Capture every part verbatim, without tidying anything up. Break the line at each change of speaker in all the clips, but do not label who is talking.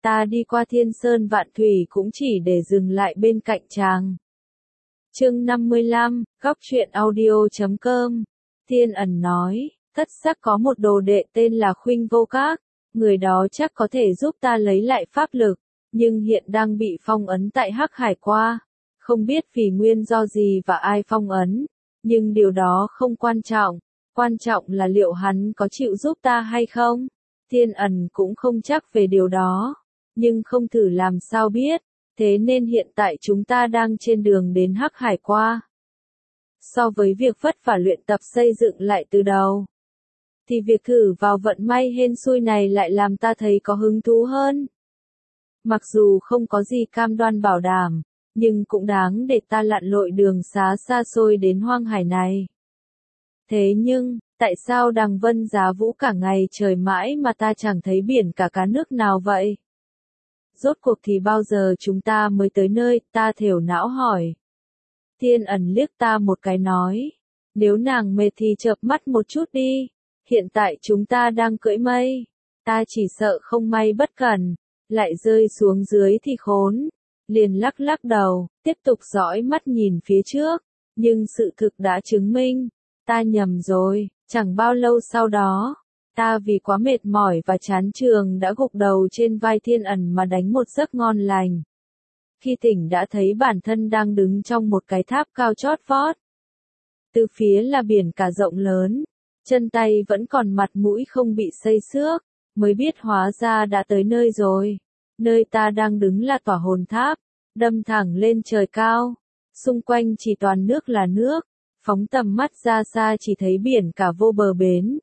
ta đi qua thiên sơn vạn thủy cũng chỉ để dừng lại bên cạnh chàng. Chương năm mươi lăm, góc truyện audio chấm com. Thiên Ẩn nói, thất sắc có một đồ đệ tên là Khuynh Vô Các, người đó chắc có thể giúp ta lấy lại pháp lực, nhưng hiện đang bị phong ấn tại Hắc Hải Qua, không biết vì nguyên do gì và ai phong ấn, nhưng điều đó không quan trọng, quan trọng là liệu hắn có chịu giúp ta hay không. Thiên Ẩn cũng không chắc về điều đó, nhưng không thử làm sao biết, thế nên hiện tại chúng ta đang trên đường đến Hắc Hải Qua. So với việc vất vả luyện tập xây dựng lại từ đầu, thì việc thử vào vận may hên xui này lại làm ta thấy có hứng thú hơn. Mặc dù không có gì cam đoan bảo đảm, nhưng cũng đáng để ta lặn lội đường xá xa xôi đến hoang hải này. Thế nhưng, tại sao đằng vân giá vũ cả ngày trời mãi mà ta chẳng thấy biển cả cá nước nào vậy? Rốt cuộc thì bao giờ chúng ta mới tới nơi, ta thều não hỏi. Thiên Ẩn liếc ta một cái nói, nếu nàng mệt thì chợp mắt một chút đi, hiện tại chúng ta đang cưỡi mây, ta chỉ sợ không may bất cẩn, lại rơi xuống dưới thì khốn. Liền lắc lắc đầu, tiếp tục dõi mắt nhìn phía trước, nhưng sự thực đã chứng minh, ta nhầm rồi. Chẳng bao lâu sau đó, ta vì quá mệt mỏi và chán trường đã gục đầu trên vai Thiên Ẩn mà đánh một giấc ngon lành. Khi tỉnh đã thấy bản thân đang đứng trong một cái tháp cao chót vót. Từ phía là biển cả rộng lớn, chân tay vẫn còn mặt mũi không bị xây xước, mới biết hóa ra đã tới nơi rồi. Nơi ta đang đứng là tòa hồn tháp, đâm thẳng lên trời cao, xung quanh chỉ toàn nước là nước, phóng tầm mắt ra xa chỉ thấy biển cả vô bờ bến.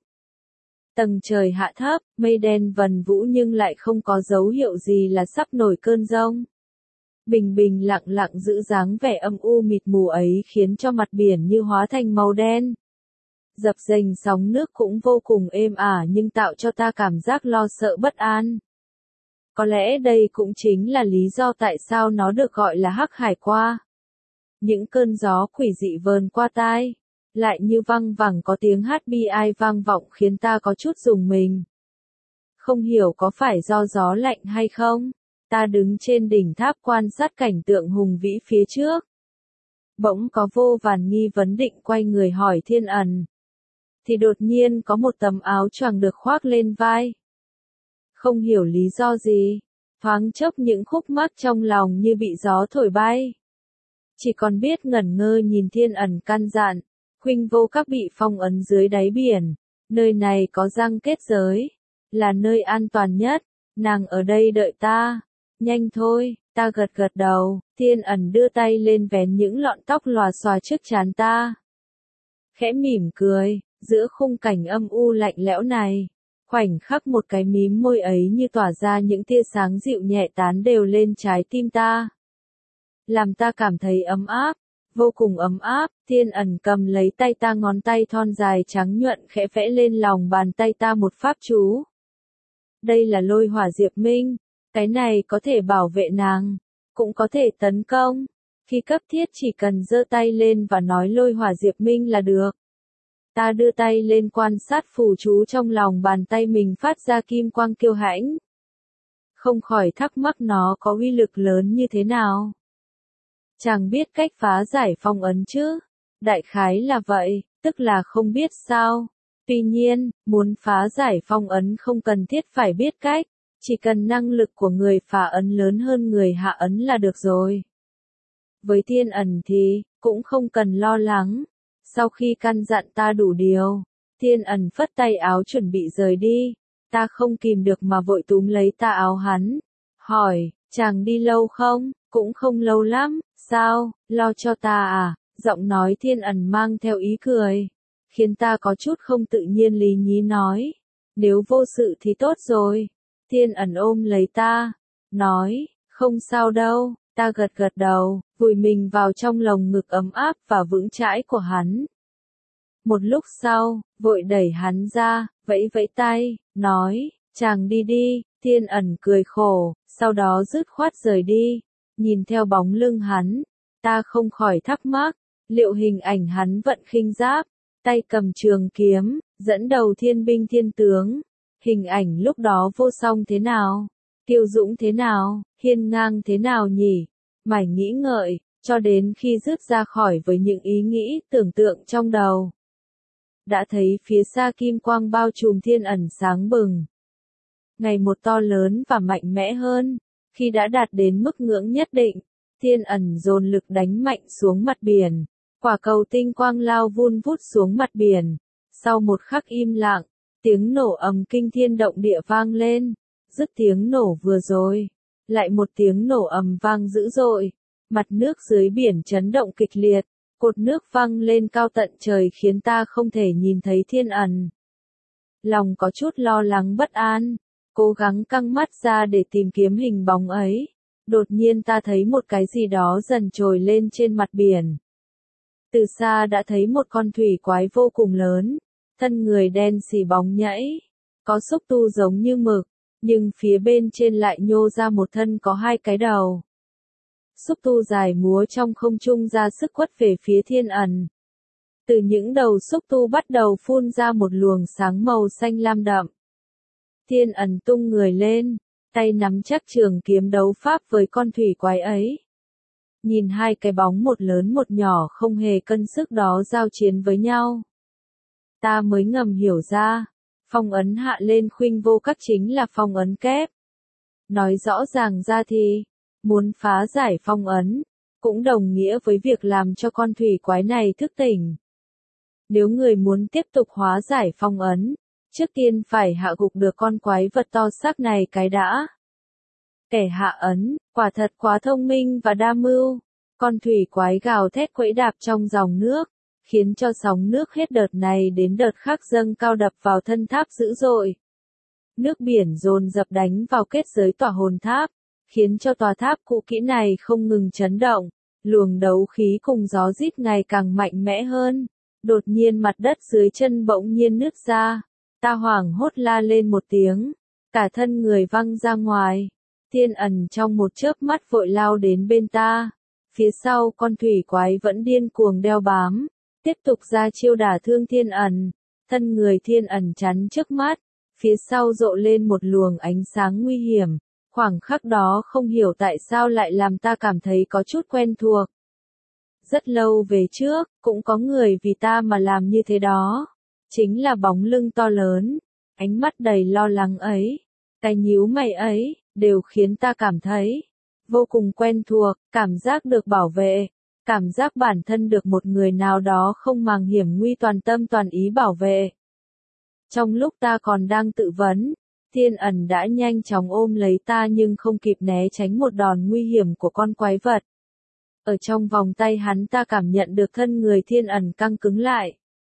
Tầng trời hạ thấp, mây đen vần vũ nhưng lại không có dấu hiệu gì là sắp nổi cơn giông. Bình bình lặng lặng giữ dáng vẻ âm u mịt mù ấy khiến cho mặt biển như hóa thành màu đen. Dập dềnh sóng nước cũng vô cùng êm ả nhưng tạo cho ta cảm giác lo sợ bất an. Có lẽ đây cũng chính là lý do tại sao nó được gọi là Hắc Hải Qua. Những cơn gió quỷ dị vờn qua tai, lại như văng vẳng có tiếng hát bi ai vang vọng khiến ta có chút rùng mình. Không hiểu có phải do gió lạnh hay không, ta đứng trên đỉnh tháp quan sát cảnh tượng hùng vĩ phía trước. Bỗng có vô vàn nghi vấn định quay người hỏi Thiên Ẩn. Thì đột nhiên có một tấm áo choàng được khoác lên vai. Không hiểu lý do gì, thoáng chốc những khúc mắc trong lòng như bị gió thổi bay. Chỉ còn biết ngẩn ngơ nhìn Thiên Ẩn căn dặn, Khuynh Vô Các bị phong ấn dưới đáy biển, nơi này có răng kết giới, là nơi an toàn nhất, nàng ở đây đợi ta, nhanh thôi, ta gật gật đầu, Thiên Ẩn đưa tay lên vén những lọn tóc lòa xòa trước trán ta. Khẽ mỉm cười, giữa khung cảnh âm u lạnh lẽo này, khoảnh khắc một cái mím môi ấy như tỏa ra những tia sáng dịu nhẹ tán đều lên trái tim ta. Làm ta cảm thấy ấm áp, vô cùng ấm áp. Thiên Ẩn cầm lấy tay ta, ngón tay thon dài trắng nhuận khẽ vẽ lên lòng bàn tay ta một pháp chú. Đây là lôi hỏa diệp minh, cái này có thể bảo vệ nàng, cũng có thể tấn công. Khi cấp thiết chỉ cần giơ tay lên và nói lôi hỏa diệp minh là được. Ta đưa tay lên quan sát phù chú trong lòng bàn tay mình phát ra kim quang kiêu hãnh. Không khỏi thắc mắc nó có uy lực lớn như thế nào. Chàng biết cách phá giải phong ấn chứ? Đại khái là vậy, tức là không biết sao. Tuy nhiên, muốn phá giải phong ấn không cần thiết phải biết cách, chỉ cần năng lực của người phá ấn lớn hơn người hạ ấn là được rồi. Với Thiên Ẩn thì, cũng không cần lo lắng. Sau khi căn dặn ta đủ điều, Thiên Ẩn phất tay áo chuẩn bị rời đi, ta không kìm được mà vội túm lấy ta áo hắn. Hỏi, chàng đi lâu không? Cũng không lâu lắm, sao, lo cho ta à? Giọng nói Thiên Ẩn mang theo ý cười, khiến ta có chút không tự nhiên lý nhí nói. Nếu vô sự thì tốt rồi. Thiên Ẩn ôm lấy ta, nói, không sao đâu. Ta gật gật đầu, vùi mình vào trong lồng ngực ấm áp và vững chãi của hắn. Một lúc sau, vội đẩy hắn ra, vẫy vẫy tay, nói, chàng đi đi. Thiên Ẩn cười khổ, sau đó dứt khoát rời đi. Nhìn theo bóng lưng hắn, ta không khỏi thắc mắc, liệu hình ảnh hắn vận khinh giáp, tay cầm trường kiếm, dẫn đầu thiên binh thiên tướng, hình ảnh lúc đó vô song thế nào? kiêu dũng thế nào, hiên ngang thế nào nhỉ? Mải nghĩ ngợi, cho đến khi dứt ra khỏi với những ý nghĩ tưởng tượng trong đầu. Đã thấy phía xa kim quang bao trùm thiên ẩn sáng bừng. Ngày một to lớn và mạnh mẽ hơn, khi đã đạt đến mức ngưỡng nhất định, thiên ẩn dồn lực đánh mạnh xuống mặt biển. Quả cầu tinh quang lao vun vút xuống mặt biển. Sau một khắc im lặng, tiếng nổ ầm kinh thiên động địa vang lên. Dứt tiếng nổ vừa rồi, lại một tiếng nổ ầm vang dữ dội. Mặt nước dưới biển chấn động kịch liệt, cột nước văng lên cao tận trời khiến ta không thể nhìn thấy thiên ẩn. Lòng có chút lo lắng bất an, cố gắng căng mắt ra để tìm kiếm hình bóng ấy. Đột nhiên ta thấy một cái gì đó dần trồi lên trên mặt biển. Từ xa đã thấy một con thủy quái vô cùng lớn, thân người đen xì bóng nhảy, có xúc tu giống như mực, nhưng phía bên trên lại nhô ra một thân có hai cái đầu. Xúc tu dài múa trong không trung ra sức quất về phía thiên ẩn. Từ những đầu xúc tu bắt đầu phun ra một luồng sáng màu xanh lam đậm. Thiên ẩn tung người lên, tay nắm chắc trường kiếm đấu pháp với con thủy quái ấy. Nhìn hai cái bóng một lớn một nhỏ không hề cân sức đó giao chiến với nhau. Ta mới ngầm hiểu ra, phong ấn hạ lên khuynh vô các chính là phong ấn kép. Nói rõ ràng ra thì, muốn phá giải phong ấn, cũng đồng nghĩa với việc làm cho con thủy quái này thức tỉnh. Nếu người muốn tiếp tục hóa giải phong ấn, trước tiên phải hạ gục được con quái vật to xác này cái đã. Kẻ hạ ấn, quả thật quá thông minh và đa mưu. Con thủy quái gào thét quẫy đạp trong dòng nước, khiến cho sóng nước hết đợt này đến đợt khác dâng cao đập vào thân tháp dữ dội. Nước biển dồn dập đánh vào kết giới tỏa hồn tháp, khiến cho tòa tháp cũ kỹ này không ngừng chấn động. Luồng đấu khí cùng gió rít ngày càng mạnh mẽ hơn. Đột nhiên mặt đất dưới chân bỗng nhiên nứt ra. Ta hoảng hốt la lên một tiếng, cả thân người văng ra ngoài. Thiên ẩn trong một chớp mắt vội lao đến bên ta. Phía sau con thủy quái vẫn điên cuồng đeo bám, tiếp tục ra chiêu đả thương thiên ẩn. Thân người thiên ẩn chắn trước mắt, phía sau rộ lên một luồng ánh sáng nguy hiểm. Khoảng khắc đó không hiểu tại sao lại làm ta cảm thấy có chút quen thuộc. Rất lâu về trước, cũng có người vì ta mà làm như thế đó. Chính là bóng lưng to lớn, ánh mắt đầy lo lắng ấy, cái nhíu mày ấy, đều khiến ta cảm thấy vô cùng quen thuộc, cảm giác được bảo vệ, cảm giác bản thân được một người nào đó không màng hiểm nguy toàn tâm toàn ý bảo vệ. Trong lúc ta còn đang tự vấn, thiên ẩn đã nhanh chóng ôm lấy ta nhưng không kịp né tránh một đòn nguy hiểm của con quái vật. Ở trong vòng tay hắn ta cảm nhận được thân người thiên ẩn căng cứng lại.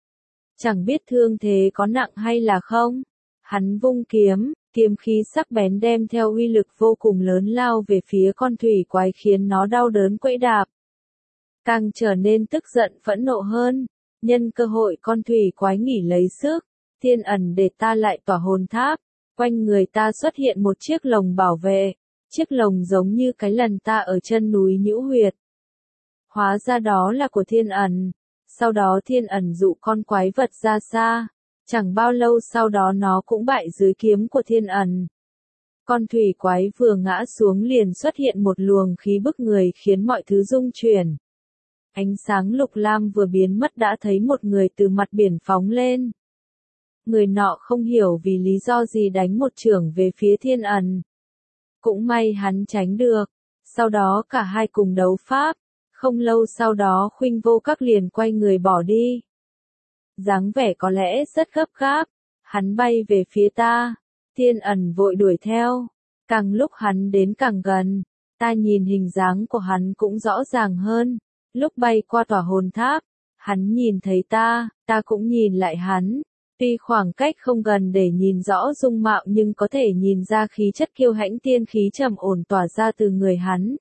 Chẳng biết thương thế có nặng hay là không. Hắn vung kiếm, kiếm khí sắc bén đem theo uy lực vô cùng lớn lao về phía con thủy quái khiến nó đau đớn quẫy đạp. Càng trở nên tức giận phẫn nộ hơn, nhân cơ hội con thủy quái nghỉ lấy sức, thiên ẩn để ta lại tỏa hồn tháp, quanh người ta xuất hiện một chiếc lồng bảo vệ, chiếc lồng giống như cái lần ta ở chân núi Nhũ Huyệt. Hóa ra đó là của thiên ẩn. Sau đó thiên ẩn dụ con quái vật ra xa, chẳng bao lâu sau đó nó cũng bại dưới kiếm của thiên ẩn. Con thủy quái vừa ngã xuống liền xuất hiện một luồng khí bức người khiến mọi thứ rung chuyển. Ánh sáng lục lam vừa biến mất đã thấy một người từ mặt biển phóng lên. Người nọ không hiểu vì lý do gì đánh một chưởng về phía thiên ẩn. Cũng may hắn tránh được, sau đó cả hai cùng đấu pháp. Không lâu sau đó khuynh vô các liền quay người bỏ đi. Dáng vẻ có lẽ rất gấp gáp, hắn bay về phía ta, thiên ẩn vội đuổi theo, càng lúc hắn đến càng gần, ta nhìn hình dáng của hắn cũng rõ ràng hơn, lúc bay qua tòa hồn tháp, hắn nhìn thấy ta, ta cũng nhìn lại hắn, tuy khoảng cách không gần để nhìn rõ dung mạo nhưng có thể nhìn ra khí chất kiêu hãnh tiên khí trầm ổn tỏa ra từ người hắn.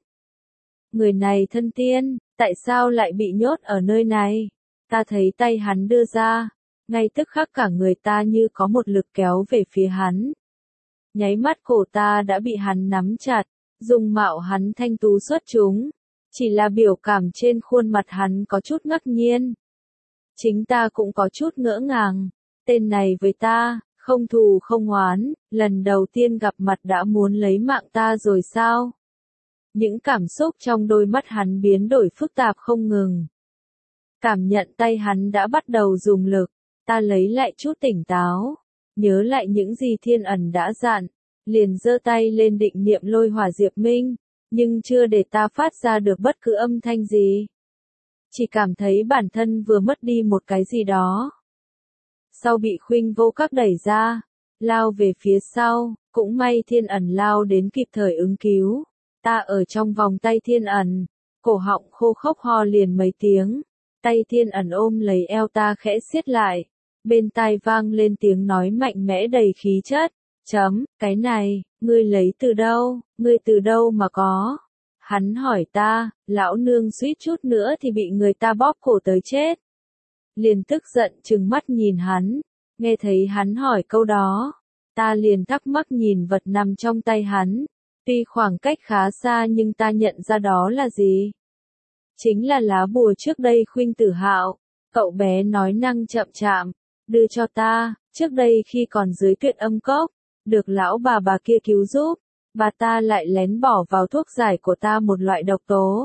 Người này thân tiên, tại sao lại bị nhốt ở nơi này? Ta thấy tay hắn đưa ra, ngay tức khắc cả người ta như có một lực kéo về phía hắn. Nháy mắt cổ ta đã bị hắn nắm chặt, dung mạo hắn thanh tú xuất chúng, chỉ là biểu cảm trên khuôn mặt hắn có chút ngạc nhiên. Chính ta cũng có chút ngỡ ngàng, tên này với ta, Không thù không oán, lần đầu tiên gặp mặt đã muốn lấy mạng ta rồi sao? Những cảm xúc trong đôi mắt hắn biến đổi phức tạp không ngừng. Cảm nhận tay hắn đã bắt đầu dùng lực, ta lấy lại chút tỉnh táo, nhớ lại những gì Thiên Ẩn đã dặn, liền giơ tay lên định niệm lôi hỏa Diệp Minh, nhưng chưa để ta phát ra được bất cứ âm thanh gì. Chỉ cảm thấy bản thân vừa mất đi một cái gì đó. Sau bị Khuynh Vô Các đẩy ra, lao về phía sau, cũng may Thiên Ẩn lao đến kịp thời ứng cứu. Ta ở trong vòng tay Thiên Ẩn, cổ họng khô khốc ho liền mấy tiếng, tay Thiên Ẩn ôm lấy eo ta khẽ siết lại, bên tai vang lên tiếng nói mạnh mẽ đầy khí chất, chấm, cái này, ngươi lấy từ đâu, ngươi từ đâu mà có? Hắn hỏi ta, lão nương suýt chút nữa thì bị người ta bóp cổ tới chết. Liền tức giận trừng mắt nhìn hắn, nghe thấy hắn hỏi câu đó, ta liền thắc mắc nhìn vật nằm trong tay hắn. Tuy khoảng cách khá xa nhưng ta nhận ra đó là gì? Chính là lá bùa trước đây Khuynh Tử Hạo, cậu bé nói năng chậm chạm, đưa cho ta, trước đây khi còn dưới Tuyệt Âm Cốc, được lão bà bà kia cứu giúp, bà ta lại lén bỏ vào thuốc giải của ta một loại độc tố.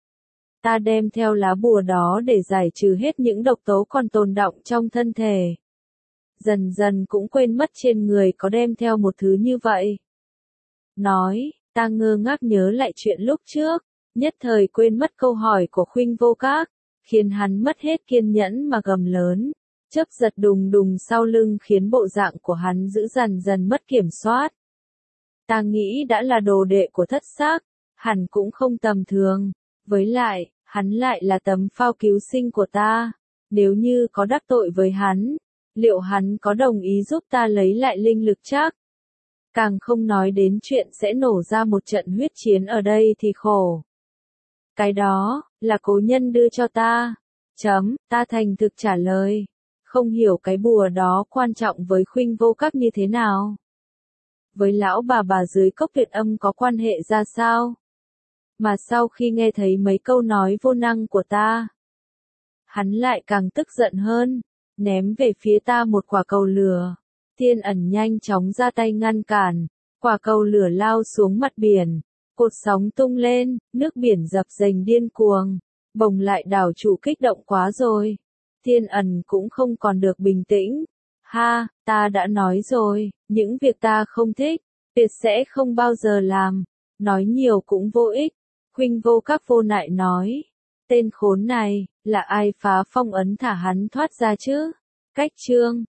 Ta đem theo lá bùa đó để giải trừ hết những độc tố còn tồn đọng trong thân thể. Dần dần cũng quên mất trên người có đem theo một thứ như vậy. Nói, ta ngơ ngác nhớ lại chuyện lúc trước, nhất thời quên mất câu hỏi của Khuynh Vô Các, khiến hắn mất hết kiên nhẫn mà gầm lớn, chớp giật đùng đùng sau lưng khiến bộ dạng của hắn dữ dần dần mất kiểm soát. Ta nghĩ đã là đồ đệ của Thất Sắc, hẳn cũng không tầm thường, với lại, hắn lại là tấm phao cứu sinh của ta, nếu như có đắc tội với hắn, liệu hắn có đồng ý giúp ta lấy lại linh lực chắc? Càng không nói đến chuyện sẽ nổ ra một trận huyết chiến ở đây thì khổ. Cái đó, là cố nhân đưa cho ta. Chấm, ta thành thực trả lời. Không hiểu cái bùa đó quan trọng với Khuynh Vô Các như thế nào. Với lão bà bà dưới cốc Tuyệt Âm có quan hệ ra sao? Mà sau khi nghe thấy mấy câu nói vô năng của ta, hắn lại càng tức giận hơn, ném về phía ta một quả cầu lửa. Thiên Ẩn nhanh chóng ra tay ngăn cản, quả cầu lửa lao xuống mặt biển, cột sóng tung lên, nước biển dập dềnh điên cuồng, bồng lại đảo chủ kích động quá rồi. Thiên Ẩn cũng không còn được bình tĩnh. Ha, ta đã nói rồi, những việc ta không thích, tuyệt sẽ không bao giờ làm, nói nhiều cũng vô ích. Khuynh Vô Các vô nại nói, tên khốn này, là ai phá phong ấn thả hắn thoát ra chứ? Cách chương